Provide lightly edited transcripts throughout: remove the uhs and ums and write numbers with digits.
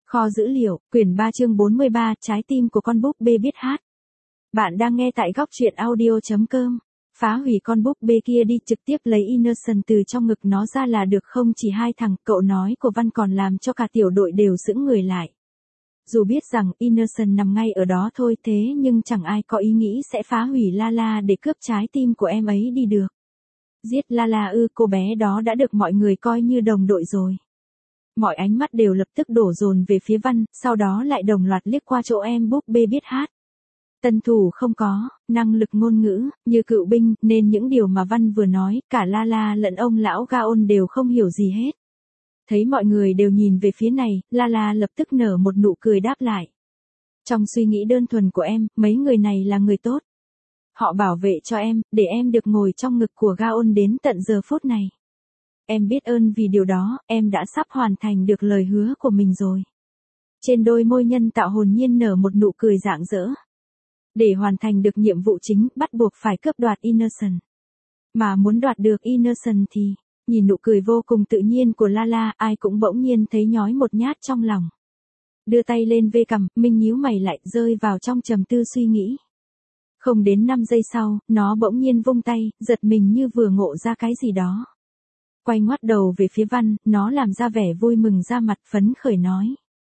Kho dữ liệu, quyển 3 chương 43, trái tim của con búp bê biết hát. Bạn đang nghe tại góc truyện audio.com. Phá hủy con búp bê kia đi, trực tiếp lấy Innocent từ trong ngực nó ra là được không? Chỉ hai thằng, cậu nói của Văn còn làm cho cả tiểu đội đều sững người lại. Dù biết rằng Innocent nằm ngay ở đó thôi, thế nhưng chẳng ai có ý nghĩ sẽ phá hủy Lala để cướp trái tim của em ấy đi được. Giết Lala ư? Cô bé đó đã được mọi người coi như đồng đội rồi. Mọi ánh mắt đều lập tức đổ dồn về phía Văn, sau đó lại đồng loạt liếc qua chỗ em búp bê biết hát. Tân thủ không có, năng lực ngôn ngữ, như cựu binh, nên những điều mà Văn vừa nói, cả Lala lẫn ông lão Gaon đều không hiểu gì hết. Thấy mọi người đều nhìn về phía này, Lala lập tức nở một nụ cười đáp lại. Trong suy nghĩ đơn thuần của em, mấy người này là người tốt. Họ bảo vệ cho em, để em được ngồi trong ngực của Gaon đến tận giờ phút này. Em biết ơn vì điều đó, em đã sắp hoàn thành được lời hứa của mình rồi. Trên đôi môi nhân tạo hồn nhiên nở một nụ cười rạng rỡ. Để hoàn thành được nhiệm vụ chính, bắt buộc phải cướp đoạt Innocent. Mà muốn đoạt được Innocent thì, nhìn nụ cười vô cùng tự nhiên của Lala, ai cũng bỗng nhiên thấy nhói một nhát trong lòng. Đưa tay lên vê cằm, Minh nhíu mày lại, rơi vào trong trầm tư suy nghĩ. Không đến 5 giây sau, nó bỗng nhiên vung tay, giật mình như vừa ngộ ra cái gì đó. Quay ngoắt đầu về phía Văn, nó làm ra vẻ vui mừng ra mặt, phấn khởi nói.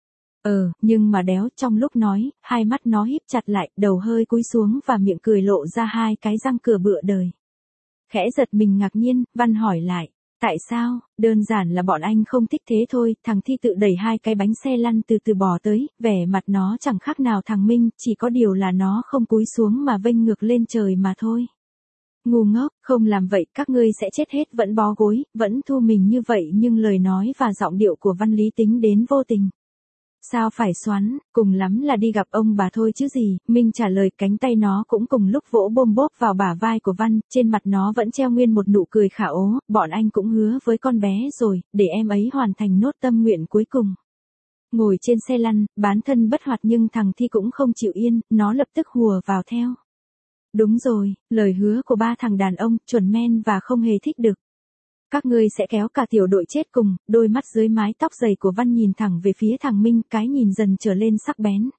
Nhưng mà đéo, trong lúc nói, hai mắt nó híp chặt lại, đầu hơi cúi xuống và miệng cười lộ ra hai cái răng cửa bựa đời. Khẽ giật mình ngạc nhiên, Văn hỏi lại, tại sao? Đơn giản là bọn anh không thích thế thôi. Thằng Thi tự đẩy hai cái bánh xe lăn từ từ bò tới, vẻ mặt nó chẳng khác nào thằng Minh, chỉ có điều là nó không cúi xuống mà vênh ngược lên trời mà thôi. Ngu ngốc, không làm vậy các ngươi sẽ chết hết. Vẫn bó gối, vẫn thu mình như vậy, nhưng lời nói và giọng điệu của Văn lý tính đến vô tình. Sao phải xoắn, cùng lắm là đi gặp ông bà thôi chứ gì. Minh trả lời, cánh tay nó cũng cùng lúc vỗ bôm bốp vào bả vai của Văn, trên mặt nó vẫn treo nguyên một nụ cười khả ố. Bọn anh cũng hứa với con bé rồi, để em ấy hoàn thành nốt tâm nguyện cuối cùng. Ngồi trên xe lăn, bán thân bất hoạt nhưng thằng Thi cũng không chịu yên, nó lập tức hùa vào theo. Đúng rồi, lời hứa của ba thằng đàn ông, chuẩn men và không hề thích được. Các ngươi sẽ kéo cả tiểu đội chết cùng. Đôi mắt dưới mái tóc dày của Văn nhìn thẳng về phía thằng Minh, cái nhìn dần trở lên sắc bén.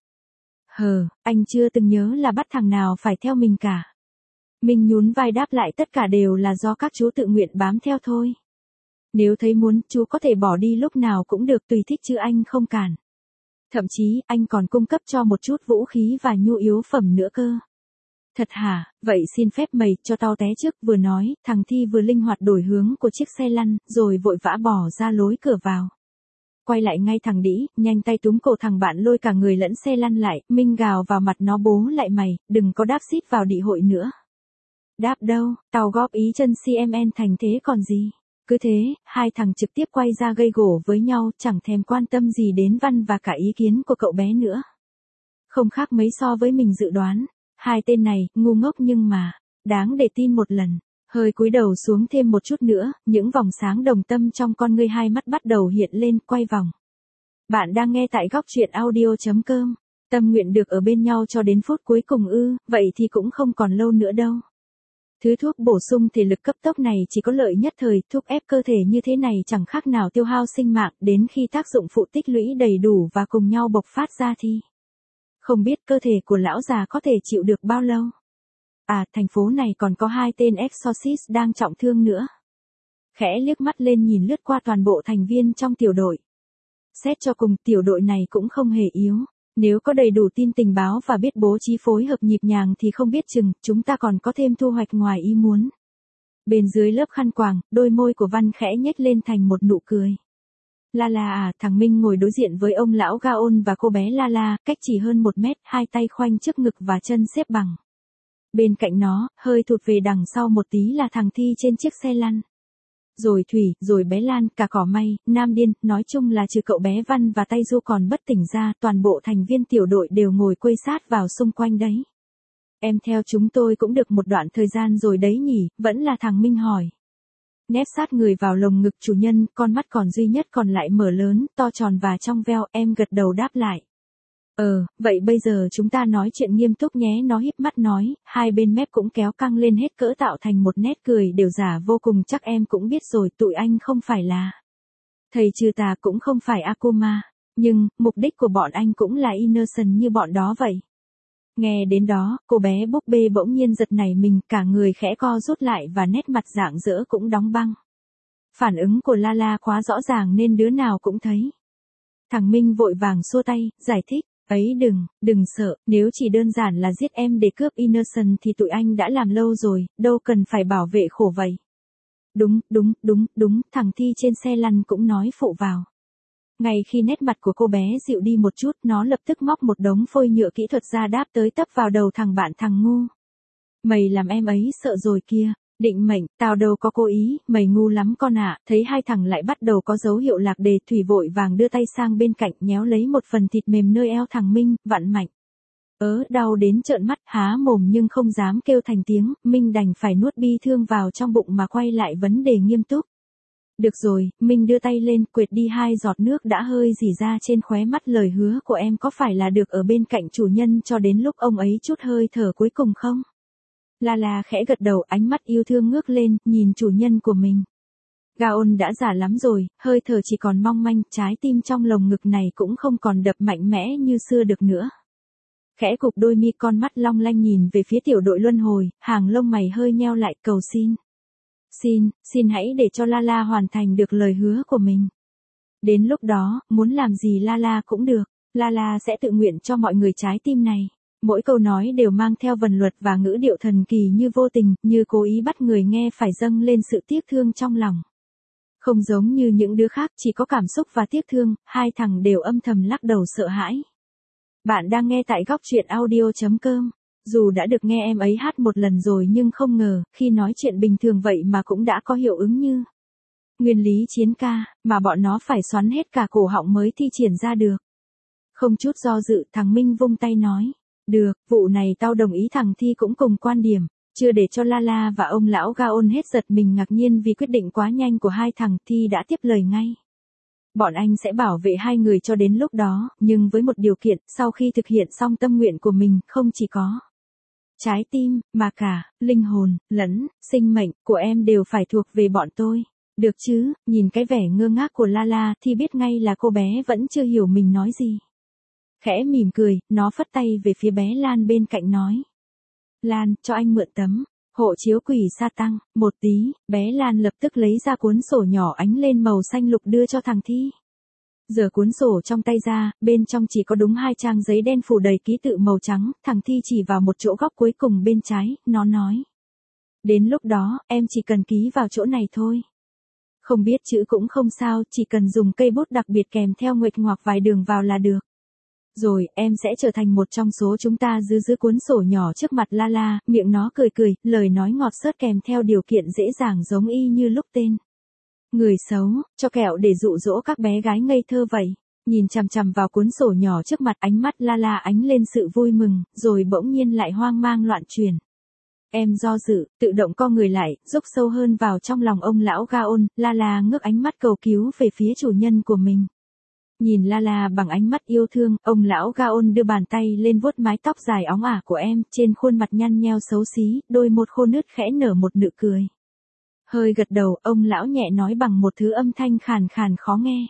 Anh chưa từng nhớ là bắt thằng nào phải theo mình cả. Minh nhún vai đáp lại, tất cả đều là do các chú tự nguyện bám theo thôi. Nếu thấy muốn, chú có thể bỏ đi lúc nào cũng được, tùy thích chứ anh không cản. Thậm chí, anh còn cung cấp cho một chút vũ khí và nhu yếu phẩm nữa cơ. Thật hả? Vậy xin phép mày cho tao té trước. Vừa nói, thằng Thi vừa linh hoạt đổi hướng của chiếc xe lăn, rồi vội vã bỏ ra lối cửa vào. Quay lại ngay thằng đĩ, nhanh tay túm cổ thằng bạn lôi cả người lẫn xe lăn lại. Minh gào vào mặt nó, bố lại mày, đừng có đáp xít vào đị hội nữa. Đáp đâu, tao góp ý chân CMN thành thế còn gì. Cứ thế, hai thằng trực tiếp quay ra gây gổ với nhau, chẳng thèm quan tâm gì đến Văn và cả ý kiến của cậu bé nữa. Không khác mấy so với mình dự đoán. Hai tên này, ngu ngốc nhưng mà, đáng để tin một lần. Hơi cúi đầu xuống thêm một chút nữa, những vòng sáng đồng tâm trong con ngươi hai mắt bắt đầu hiện lên, quay vòng. Bạn đang nghe tại góc truyện audio.com. Tâm nguyện được ở bên nhau cho đến phút cuối cùng ư? Vậy thì cũng không còn lâu nữa đâu. Thứ thuốc bổ sung thể lực cấp tốc này chỉ có lợi nhất thời, thúc ép cơ thể như thế này chẳng khác nào tiêu hao sinh mạng, đến khi tác dụng phụ tích lũy đầy đủ và cùng nhau bộc phát ra thì không biết cơ thể của lão già có thể chịu được bao lâu. Thành phố này còn có hai tên exorcist đang trọng thương nữa. Khẽ liếc mắt lên nhìn lướt qua toàn bộ thành viên trong tiểu đội. Xét cho cùng, tiểu đội này cũng không hề yếu. Nếu có đầy đủ tin tình báo và biết bố trí phối hợp nhịp nhàng thì không biết chừng, chúng ta còn có thêm thu hoạch ngoài ý muốn. Bên dưới lớp khăn quàng, đôi môi của Văn khẽ nhếch lên thành một nụ cười. Lala thằng Minh ngồi đối diện với ông lão Gaon và cô bé Lala, cách chỉ hơn 1 mét, hai tay khoanh trước ngực và chân xếp bằng. Bên cạnh nó, hơi thụt về đằng sau một tí là thằng Thi trên chiếc xe lăn. Rồi Thủy, rồi bé Lan, cả cỏ may, Nam Điên, nói chung là trừ cậu bé Văn và Tay Du còn bất tỉnh ra, toàn bộ thành viên tiểu đội đều ngồi quây sát vào xung quanh đấy. Em theo chúng tôi cũng được một đoạn thời gian rồi đấy nhỉ, vẫn là thằng Minh hỏi. Nép sát người vào lồng ngực chủ nhân, con mắt còn duy nhất còn lại mở lớn, to tròn và trong veo, em gật đầu đáp lại. Vậy bây giờ chúng ta nói chuyện nghiêm túc nhé, nó híp mắt nói, hai bên mép cũng kéo căng lên hết cỡ tạo thành một nét cười đều giả vô cùng. Chắc em cũng biết rồi, tụi anh không phải là thầy trừ tà, cũng không phải Akuma. Nhưng, mục đích của bọn anh cũng là innocent như bọn đó vậy. Nghe đến đó, cô bé búp bê bỗng nhiên giật nảy mình, cả người khẽ co rút lại và nét mặt rạng rỡ cũng đóng băng. Phản ứng của Lala quá rõ ràng nên đứa nào cũng thấy. Thằng Minh vội vàng xua tay, giải thích, ấy đừng sợ, nếu chỉ đơn giản là giết em để cướp innocent thì tụi anh đã làm lâu rồi, đâu cần phải bảo vệ khổ vậy. Đúng, thằng Thi trên xe lăn cũng nói phụ vào. Ngay khi nét mặt của cô bé dịu đi một chút, nó lập tức móc một đống phôi nhựa kỹ thuật ra đáp tới tấp vào đầu thằng bạn thằng ngu. Mày làm em ấy sợ rồi kia. Định mệnh, tao đâu có cố ý, mày ngu lắm con ạ. Thấy hai thằng lại bắt đầu có dấu hiệu lạc đề, Thủy vội vàng đưa tay sang bên cạnh nhéo lấy một phần thịt mềm nơi eo thằng Minh, vặn mạnh. Đau đến trợn mắt, há mồm nhưng không dám kêu thành tiếng, Minh đành phải nuốt bi thương vào trong bụng mà quay lại vấn đề nghiêm túc. Được rồi, Minh đưa tay lên, quệt đi 2 giọt nước đã hơi rỉ ra trên khóe mắt, lời hứa của em có phải là được ở bên cạnh chủ nhân cho đến lúc ông ấy chút hơi thở cuối cùng không? Lala khẽ gật đầu, ánh mắt yêu thương ngước lên, nhìn chủ nhân của mình. Gaon đã già lắm rồi, hơi thở chỉ còn mong manh, trái tim trong lồng ngực này cũng không còn đập mạnh mẽ như xưa được nữa. Khẽ cụp đôi mi, con mắt long lanh nhìn về phía tiểu đội luân hồi, hàng lông mày hơi nheo lại, cầu xin. Xin hãy để cho Lala hoàn thành được lời hứa của mình. Đến lúc đó, muốn làm gì Lala cũng được, Lala sẽ tự nguyện cho mọi người trái tim này. Mỗi câu nói đều mang theo vần luật và ngữ điệu thần kỳ như vô tình, như cố ý bắt người nghe phải dâng lên sự tiếc thương trong lòng. Không giống như những đứa khác chỉ có cảm xúc và tiếc thương, hai thằng đều âm thầm lắc đầu sợ hãi. Bạn đang nghe tại góc truyện audio.com. Dù đã được nghe em ấy hát một lần rồi nhưng không ngờ, khi nói chuyện bình thường vậy mà cũng đã có hiệu ứng như nguyên lý chiến ca, mà bọn nó phải xoắn hết cả cổ họng mới thi triển ra được. Không chút do dự, thằng Minh vung tay nói. Được, vụ này tao đồng ý. Thằng Thi cũng cùng quan điểm. Chưa để cho Lala và ông lão Gaon hết giật mình ngạc nhiên vì quyết định quá nhanh của hai thằng, Thi đã tiếp lời ngay. Bọn anh sẽ bảo vệ hai người cho đến lúc đó, nhưng với một điều kiện, sau khi thực hiện xong tâm nguyện của mình, không chỉ có trái tim, mà cả linh hồn, lẫn sinh mệnh của em đều phải thuộc về bọn tôi. Được chứ? Nhìn cái vẻ ngơ ngác của Lala, Thi biết ngay là cô bé vẫn chưa hiểu mình nói gì. Khẽ mỉm cười, nó phất tay về phía bé Lan bên cạnh nói. Lan, cho anh mượn tấm hộ chiếu quỷ sa tăng. Một tí, bé Lan lập tức lấy ra cuốn sổ nhỏ ánh lên màu xanh lục đưa cho thằng Thi. Giở cuốn sổ trong tay ra, bên trong chỉ có đúng 2 trang giấy đen phủ đầy ký tự màu trắng, thằng Thi chỉ vào một chỗ góc cuối cùng bên trái, nó nói. Đến lúc đó, em chỉ cần ký vào chỗ này thôi. Không biết chữ cũng không sao, chỉ cần dùng cây bút đặc biệt kèm theo nguệch ngoạc vài đường vào là được. Rồi, em sẽ trở thành một trong số chúng ta. Giữ cuốn sổ nhỏ trước mặt Lala, miệng nó cười, lời nói ngọt xớt kèm theo điều kiện dễ dàng giống y như lúc tên. Người xấu, cho kẹo để dụ dỗ các bé gái ngây thơ vậy. Nhìn chằm chằm vào cuốn sổ nhỏ trước mặt, ánh mắt Lala ánh lên sự vui mừng, rồi bỗng nhiên lại hoang mang loạn chuyển. Em do dự, tự động co người lại, rúc sâu hơn vào trong lòng ông lão Gaon. Lala ngước ánh mắt cầu cứu về phía chủ nhân của mình. Nhìn Lala bằng ánh mắt yêu thương, ông lão Gaon đưa bàn tay lên vuốt mái tóc dài óng ả của em, trên khuôn mặt nhăn nheo xấu xí, đôi môi khô nứt khẽ nở một nụ cười. Hơi gật đầu, ông lão nhẹ nói bằng một thứ âm thanh khàn khàn khó nghe.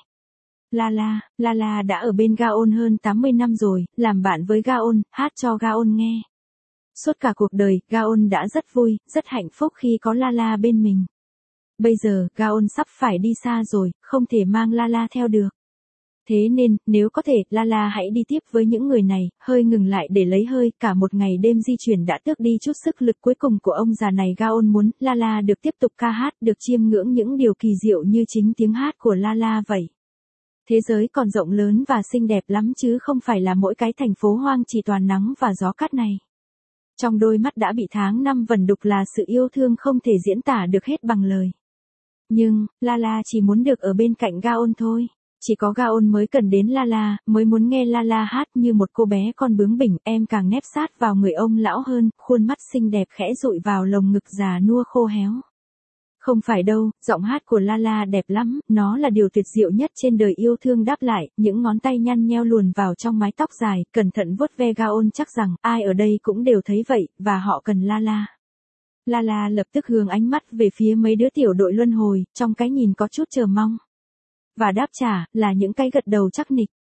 Lala đã ở bên Gaon hơn 80 năm rồi, làm bạn với Gaon, hát cho Gaon nghe. Suốt cả cuộc đời, Gaon đã rất vui, rất hạnh phúc khi có Lala bên mình. Bây giờ, Gaon sắp phải đi xa rồi, không thể mang Lala theo được. Thế nên, nếu có thể, Lala hãy đi tiếp với những người này. Hơi ngừng lại để lấy hơi, cả một ngày đêm di chuyển đã tước đi chút sức lực cuối cùng của ông già này. Gaon muốn Lala được tiếp tục ca hát, được chiêm ngưỡng những điều kỳ diệu như chính tiếng hát của Lala vậy. Thế giới còn rộng lớn và xinh đẹp lắm chứ không phải là mỗi cái thành phố hoang chỉ toàn nắng và gió cát này. Trong đôi mắt đã bị tháng năm vẩn đục là sự yêu thương không thể diễn tả được hết bằng lời. Nhưng, Lala chỉ muốn được ở bên cạnh Gaon thôi. Chỉ có Gaon mới cần đến Lala, mới muốn nghe Lala hát như một cô bé con bướng bỉnh. Em càng nép sát vào người ông lão hơn, khuôn mắt xinh đẹp khẽ dụi vào lồng ngực già nua khô héo. Không phải đâu, giọng hát của Lala đẹp lắm, nó là điều tuyệt diệu nhất trên đời. Yêu thương đáp lại, những ngón tay nhăn nheo luồn vào trong mái tóc dài, cẩn thận vuốt ve Gaon, chắc rằng ai ở đây cũng đều thấy vậy, và họ cần Lala. Lala lập tức hướng ánh mắt về phía mấy đứa tiểu đội luân hồi, trong cái nhìn có chút chờ mong. Và đáp trả, là những cái gật đầu chắc nịch.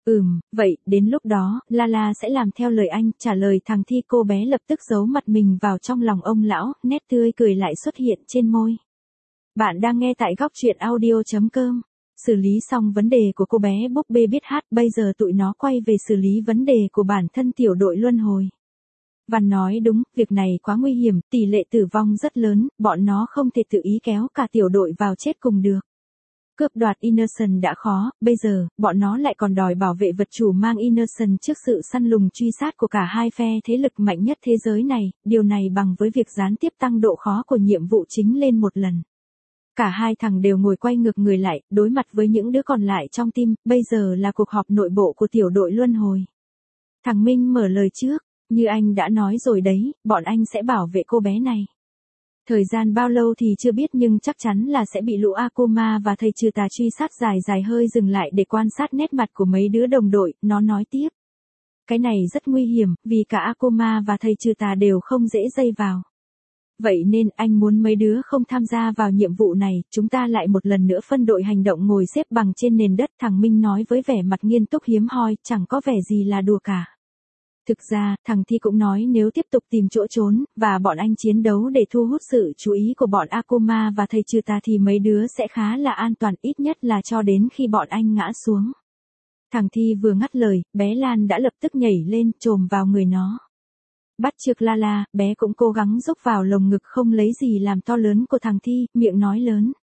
Vậy, đến lúc đó, Lala sẽ làm theo lời anh, trả lời thằng Thi. Cô bé lập tức giấu mặt mình vào trong lòng ông lão, nét tươi cười lại xuất hiện trên môi. Bạn đang nghe tại góc truyện audio.com. Xử lý xong vấn đề của cô bé búp bê biết hát, bây giờ tụi nó quay về xử lý vấn đề của bản thân tiểu đội luân hồi. Văn nói đúng, việc này quá nguy hiểm, tỷ lệ tử vong rất lớn, bọn nó không thể tự ý kéo cả tiểu đội vào chết cùng được. Cướp đoạt Innocent đã khó, bây giờ, bọn nó lại còn đòi bảo vệ vật chủ mang Innocent trước sự săn lùng truy sát của cả hai phe thế lực mạnh nhất thế giới này, điều này bằng với việc gián tiếp tăng độ khó của nhiệm vụ chính lên một lần. Cả hai thằng đều ngồi quay ngược người lại, đối mặt với những đứa còn lại trong team, bây giờ là cuộc họp nội bộ của tiểu đội luân hồi. Thằng Minh mở lời trước, như anh đã nói rồi đấy, bọn anh sẽ bảo vệ cô bé này. Thời gian bao lâu thì chưa biết nhưng chắc chắn là sẽ bị lũ Akuma và thầy trừ tà truy sát dài hơi dừng lại để quan sát nét mặt của mấy đứa đồng đội, nó nói tiếp. Cái này rất nguy hiểm, vì cả Akuma và thầy trừ tà đều không dễ dây vào. Vậy nên anh muốn mấy đứa không tham gia vào nhiệm vụ này, chúng ta lại một lần nữa phân đội hành động ngồi xếp bằng trên nền đất. Thằng Minh nói với vẻ mặt nghiêm túc hiếm hoi, chẳng có vẻ gì là đùa cả. Thực ra, thằng Thi cũng nói nếu tiếp tục tìm chỗ trốn, và bọn anh chiến đấu để thu hút sự chú ý của bọn Akuma và thầy trừ tà thì mấy đứa sẽ khá là an toàn, ít nhất là cho đến khi bọn anh ngã xuống. Thằng Thi vừa ngắt lời, bé Lan đã lập tức nhảy lên, chồm vào người nó. Bắt chước Lala, bé cũng cố gắng rúc vào lồng ngực không lấy gì làm to lớn của thằng Thi, miệng nói lớn.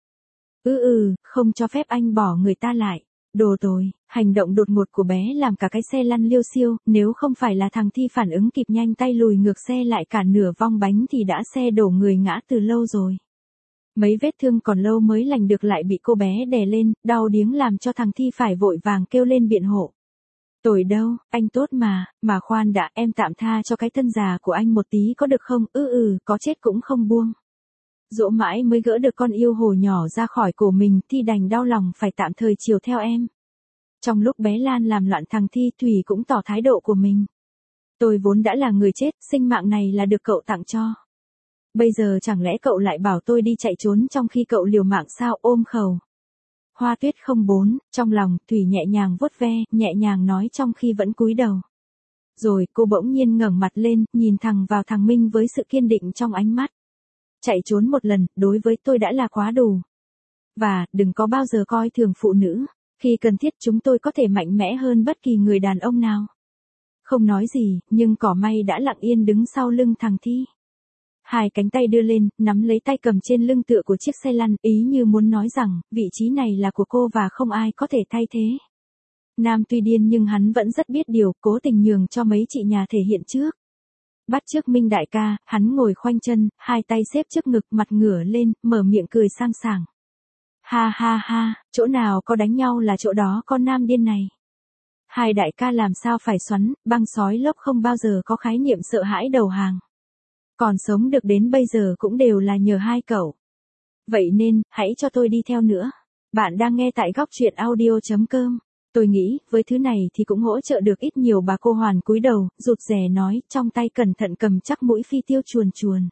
Không cho phép anh bỏ người ta lại. Đồ tồi, hành động đột ngột của bé làm cả cái xe lăn liêu xiêu, nếu không phải là thằng Thi phản ứng kịp nhanh tay lùi ngược xe lại cả nửa vong bánh thì đã xe đổ người ngã từ lâu rồi. Mấy vết thương còn lâu mới lành được lại bị cô bé đè lên, đau điếng làm cho thằng Thi phải vội vàng kêu lên biện hộ. Tội đâu, anh tốt mà khoan đã, em tạm tha cho cái thân già của anh một tí có được không? Có chết cũng không buông. Dỗ mãi mới gỡ được con yêu hồ nhỏ ra khỏi cổ mình, Thi đành đau lòng phải tạm thời chiều theo em. Trong lúc bé Lan làm loạn thằng Thi, Thủy cũng tỏ thái độ của mình. Tôi vốn đã là người chết, sinh mạng này là được cậu tặng cho. Bây giờ chẳng lẽ cậu lại bảo tôi đi chạy trốn trong khi cậu liều mạng sao? Ôm khẩu. Hoa Tuyết 04, trong lòng, Thủy nhẹ nhàng vuốt ve, nhẹ nhàng nói trong khi vẫn cúi đầu. Rồi cô bỗng nhiên ngẩng mặt lên, nhìn thẳng vào thằng Minh với sự kiên định trong ánh mắt. Chạy trốn một lần, đối với tôi đã là quá đủ. Và, đừng có bao giờ coi thường phụ nữ. Khi cần thiết chúng tôi có thể mạnh mẽ hơn bất kỳ người đàn ông nào. Không nói gì, nhưng cỏ may đã lặng yên đứng sau lưng thằng Thi. Hai cánh tay đưa lên, nắm lấy tay cầm trên lưng tựa của chiếc xe lăn, ý như muốn nói rằng, vị trí này là của cô và không ai có thể thay thế. Nam tuy điên nhưng hắn vẫn rất biết điều, cố tình nhường cho mấy chị nhà thể hiện trước. Bắt chước Minh đại ca, hắn ngồi khoanh chân, hai tay xếp trước ngực, mặt ngửa lên, mở miệng cười sang sảng. Ha ha ha, chỗ nào có đánh nhau là chỗ đó có nam điên này. Hai đại ca làm sao phải xoắn, băng sói lốc không bao giờ có khái niệm sợ hãi đầu hàng. Còn sống được đến bây giờ cũng đều là nhờ hai cậu. Vậy nên, hãy cho tôi đi theo nữa. Bạn đang nghe tại góc truyện audio.com. Tôi nghĩ, với thứ này thì cũng hỗ trợ được ít nhiều. Bà cô Hoàn cúi đầu, rụt rè nói, trong tay cẩn thận cầm chắc mũi phi tiêu chuồn chuồn.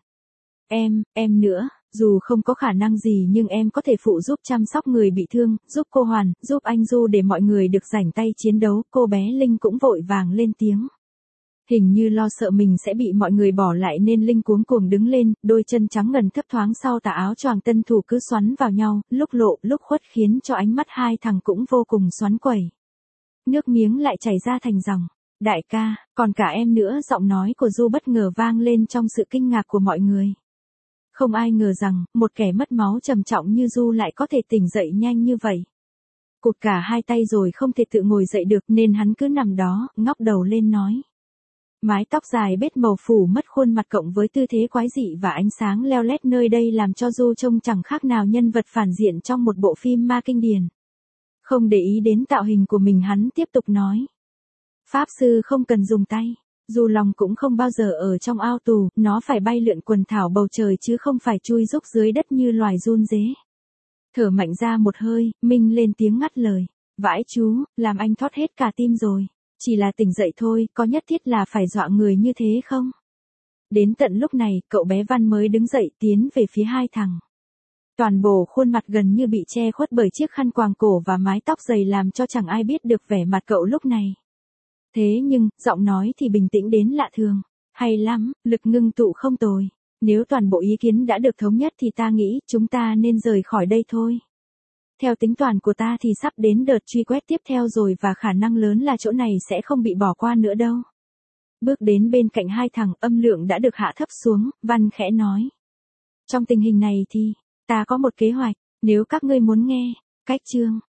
Em nữa, dù không có khả năng gì nhưng em có thể phụ giúp chăm sóc người bị thương, giúp cô Hoàn, giúp anh Du để mọi người được rảnh tay chiến đấu. Cô bé Linh cũng vội vàng lên tiếng. Hình như lo sợ mình sẽ bị mọi người bỏ lại nên Linh cuống cuồng đứng lên, đôi chân trắng ngần thấp thoáng sau tà áo choàng tân thủ cứ xoắn vào nhau, lúc lộ lúc khuất khiến cho ánh mắt hai thằng cũng vô cùng xoắn quẩy. Nước miếng lại chảy ra thành dòng. Đại ca, còn cả em nữa. Giọng nói của Du bất ngờ vang lên trong sự kinh ngạc của mọi người. Không ai ngờ rằng, một kẻ mất máu trầm trọng như Du lại có thể tỉnh dậy nhanh như vậy. Cụt cả hai tay rồi không thể tự ngồi dậy được nên hắn cứ nằm đó, ngóc đầu lên nói. Mái tóc dài bết màu phủ mất khuôn mặt cộng với tư thế quái dị và ánh sáng leo lét nơi đây làm cho Du trông chẳng khác nào nhân vật phản diện trong một bộ phim ma kinh điển. Không để ý đến tạo hình của mình hắn tiếp tục nói. Pháp sư không cần dùng tay. Dù lòng cũng không bao giờ ở trong ao tù, nó phải bay lượn quần thảo bầu trời chứ không phải chui rúc dưới đất như loài giun dế. Thở mạnh ra một hơi, Minh lên tiếng ngắt lời. Vãi chú, làm anh thót hết cả tim rồi. Chỉ là tỉnh dậy thôi, có nhất thiết là phải dọa người như thế không? Đến tận lúc này, cậu bé Văn mới đứng dậy tiến về phía hai thằng. Toàn bộ khuôn mặt gần như bị che khuất bởi chiếc khăn quàng cổ và mái tóc dày làm cho chẳng ai biết được vẻ mặt cậu lúc này. Thế nhưng, giọng nói thì bình tĩnh đến lạ thường. Hay lắm, lực ngưng tụ không tồi. Nếu toàn bộ ý kiến đã được thống nhất thì ta nghĩ chúng ta nên rời khỏi đây thôi. Theo tính toán của ta thì sắp đến đợt truy quét tiếp theo rồi và khả năng lớn là chỗ này sẽ không bị bỏ qua nữa đâu. Bước đến bên cạnh hai thằng, âm lượng đã được hạ thấp xuống, Văn khẽ nói. Trong tình hình này thì, ta có một kế hoạch, nếu các ngươi muốn nghe. Cách chương